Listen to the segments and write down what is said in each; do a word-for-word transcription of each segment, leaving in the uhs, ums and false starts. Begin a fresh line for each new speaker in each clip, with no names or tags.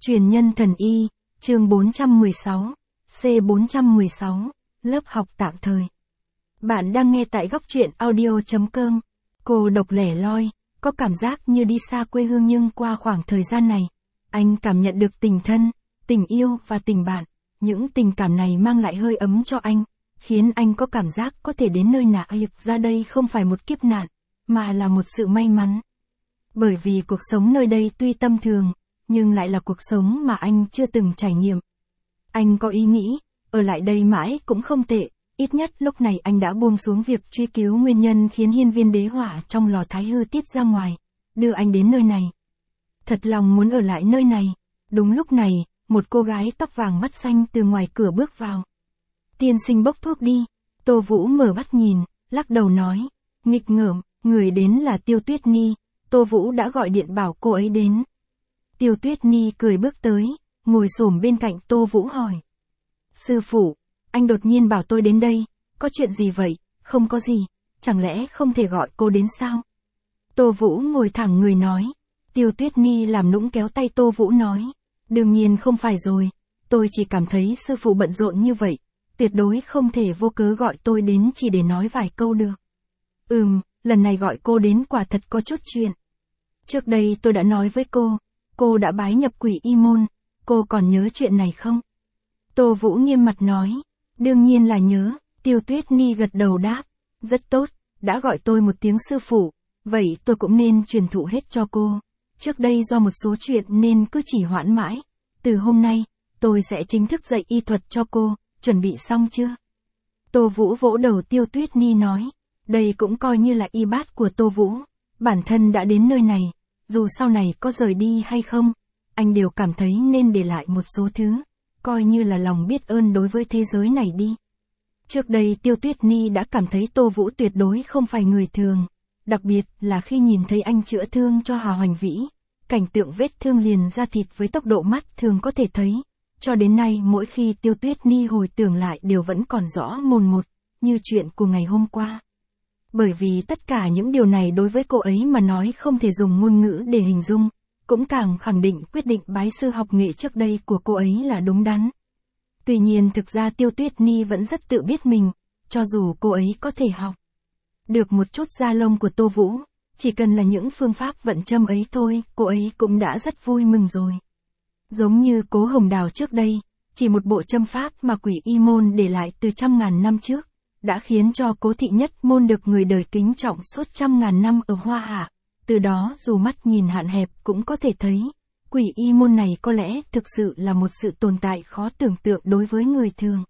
Truyền nhân thần y, chương bốn trăm mười sáu, C bốn trăm mười sáu, lớp học tạm thời. Bạn đang nghe tại góc truyện audio chấm com. Cô độc lẻ loi, có cảm giác như đi xa quê hương nhưng qua khoảng thời gian này, anh cảm nhận được tình thân, tình yêu và tình bạn. Những tình cảm này mang lại hơi ấm cho anh, khiến anh có cảm giác có thể đến nơi nào ra đây không phải một kiếp nạn, mà là một sự may mắn. Bởi vì cuộc sống nơi đây tuy tầm thường, nhưng lại là cuộc sống mà anh chưa từng trải nghiệm. Anh có ý nghĩ, ở lại đây mãi cũng không tệ, ít nhất lúc này anh đã buông xuống việc truy cứu nguyên nhân khiến hiên viên đế hỏa trong lò thái hư tiết ra ngoài, đưa anh đến nơi này. Thật lòng muốn ở lại nơi này. Đúng lúc này, một cô gái tóc vàng mắt xanh từ ngoài cửa bước vào. Tiên sinh bốc thuốc đi. Tô Vũ mở mắt nhìn, lắc đầu nói, nghịch ngợm, người đến là Tiêu Tuyết Ni. Tô Vũ đã gọi điện bảo cô ấy đến. Tiêu Tuyết Ni cười bước tới, ngồi xổm bên cạnh Tô Vũ hỏi. Sư phụ, anh đột nhiên bảo tôi đến đây, có chuyện gì vậy? Không có gì, chẳng lẽ không thể gọi cô đến sao? Tô Vũ ngồi thẳng người nói. Tiêu Tuyết Ni làm nũng kéo tay Tô Vũ nói. Đương nhiên không phải rồi, tôi chỉ cảm thấy sư phụ bận rộn như vậy, tuyệt đối không thể vô cớ gọi tôi đến chỉ để nói vài câu được. Ừm, lần này gọi cô đến quả thật có chút chuyện. Trước đây tôi đã nói với cô, cô đã bái nhập Quỷ Y môn, cô còn nhớ chuyện này không? Tô Vũ nghiêm mặt nói, đương nhiên là nhớ. Tiêu Tuyết Ni gật đầu đáp, rất tốt, đã gọi tôi một tiếng sư phụ, vậy tôi cũng nên truyền thụ hết cho cô. Trước đây do một số chuyện nên cứ chỉ hoãn mãi, từ hôm nay, tôi sẽ chính thức dạy y thuật cho cô, chuẩn bị xong chưa? Tô Vũ vỗ đầu Tiêu Tuyết Ni nói, đây cũng coi như là y bát của Tô Vũ, bản thân đã đến nơi này, dù sau này có rời đi hay không, anh đều cảm thấy nên để lại một số thứ, coi như là lòng biết ơn đối với thế giới này đi. Trước đây Tiêu Tuyết Ni đã cảm thấy Tô Vũ tuyệt đối không phải người thường, đặc biệt là khi nhìn thấy anh chữa thương cho Hà Hoành Vĩ, cảnh tượng vết thương liền ra thịt với tốc độ mắt thường có thể thấy, cho đến nay mỗi khi Tiêu Tuyết Ni hồi tưởng lại đều vẫn còn rõ mồn một, như chuyện của ngày hôm qua. Bởi vì tất cả những điều này đối với cô ấy mà nói không thể dùng ngôn ngữ để hình dung, cũng càng khẳng định quyết định bái sư học nghệ trước đây của cô ấy là đúng đắn. Tuy nhiên thực ra Tiêu Tuyết Ni vẫn rất tự biết mình, cho dù cô ấy có thể học được một chút da lông của Tô Vũ, chỉ cần là những phương pháp vận châm ấy thôi, cô ấy cũng đã rất vui mừng rồi. Giống như Cố Hồng Đào trước đây, chỉ một bộ châm pháp mà Quỷ Y môn để lại từ trăm ngàn năm trước, đã khiến cho Cố Thị Nhất môn được người đời kính trọng suốt trăm ngàn năm ở Hoa Hạ. Từ đó dù mắt nhìn hạn hẹp cũng có thể thấy, Quỷ Y môn này có lẽ thực sự là một sự tồn tại khó tưởng tượng đối với người thường.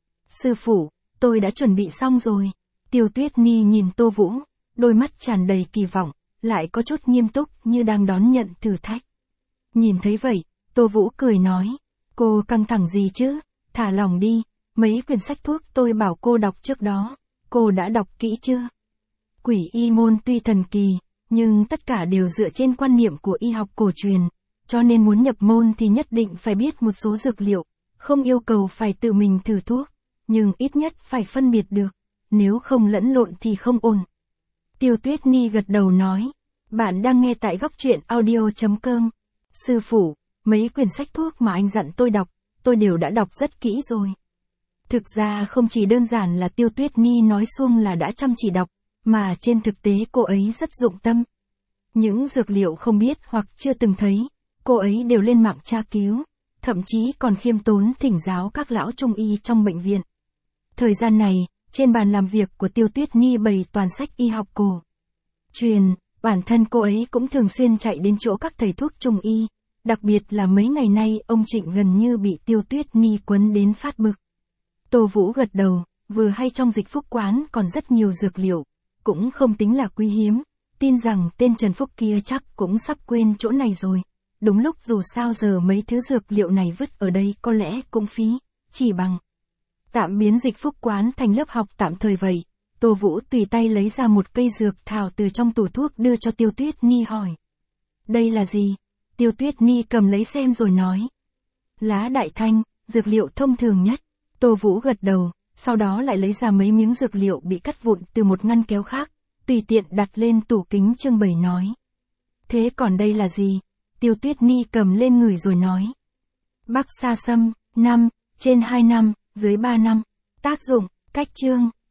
Sư phụ, tôi đã chuẩn bị xong rồi. Tiêu Tuyết Ni nhìn Tô Vũ, đôi mắt tràn đầy kỳ vọng, lại có chút nghiêm túc như đang đón nhận thử thách. Nhìn thấy vậy, Tô Vũ cười nói, cô căng thẳng gì chứ, thả lòng đi, mấy quyển sách thuốc tôi bảo cô đọc trước đó, cô đã đọc kỹ chưa? Quỷ Y môn tuy thần kỳ, nhưng tất cả đều dựa trên quan niệm của y học cổ truyền, cho nên muốn nhập môn thì nhất định phải biết một số dược liệu, không yêu cầu phải tự mình thử thuốc, nhưng ít nhất phải phân biệt được, nếu không lẫn lộn thì không ổn. Tiêu Tuyết Ni gật đầu nói, bạn đang nghe tại góc truyện audio chấm com. Sư phụ, mấy quyển sách thuốc mà anh dặn tôi đọc, tôi đều đã đọc rất kỹ rồi. Thực ra không chỉ đơn giản là Tiêu Tuyết Ni nói suông là đã chăm chỉ đọc, mà trên thực tế cô ấy rất dụng tâm. Những dược liệu không biết hoặc chưa từng thấy, cô ấy đều lên mạng tra cứu, thậm chí còn khiêm tốn thỉnh giáo các lão trung y trong bệnh viện. Thời gian này, trên bàn làm việc của Tiêu Tuyết Ni bày toàn sách y học cổ truyền, bản thân cô ấy cũng thường xuyên chạy đến chỗ các thầy thuốc trung y, đặc biệt là mấy ngày nay ông Trịnh gần như bị Tiêu Tuyết Ni quấn đến phát bực. Tô Vũ gật đầu, vừa hay trong Dịch Phúc quán còn rất nhiều dược liệu, cũng không tính là quý hiếm, tin rằng tên Trần Phúc kia chắc cũng sắp quên chỗ này rồi. Đúng lúc dù sao giờ mấy thứ dược liệu này vứt ở đây có lẽ cũng phí, chỉ bằng tạm biến Dịch Phúc quán thành lớp học tạm thời vậy. Tô Vũ tùy tay lấy ra một cây dược thảo từ trong tủ thuốc đưa cho Tiêu Tuyết Ni hỏi. Đây là gì? Tiêu Tuyết Ni cầm lấy xem rồi nói. Lá đại thanh, dược liệu thông thường nhất. Tô Vũ gật đầu, sau đó lại lấy ra mấy miếng dược liệu bị cắt vụn từ một ngăn kéo khác, tùy tiện đặt lên tủ kính trưng bày nói. Thế còn đây là gì? Tiêu Tuyết Ni cầm lên ngửi rồi nói. Bắc sa sâm, năm, trên hai năm, dưới ba năm. Tác dụng, cách chương,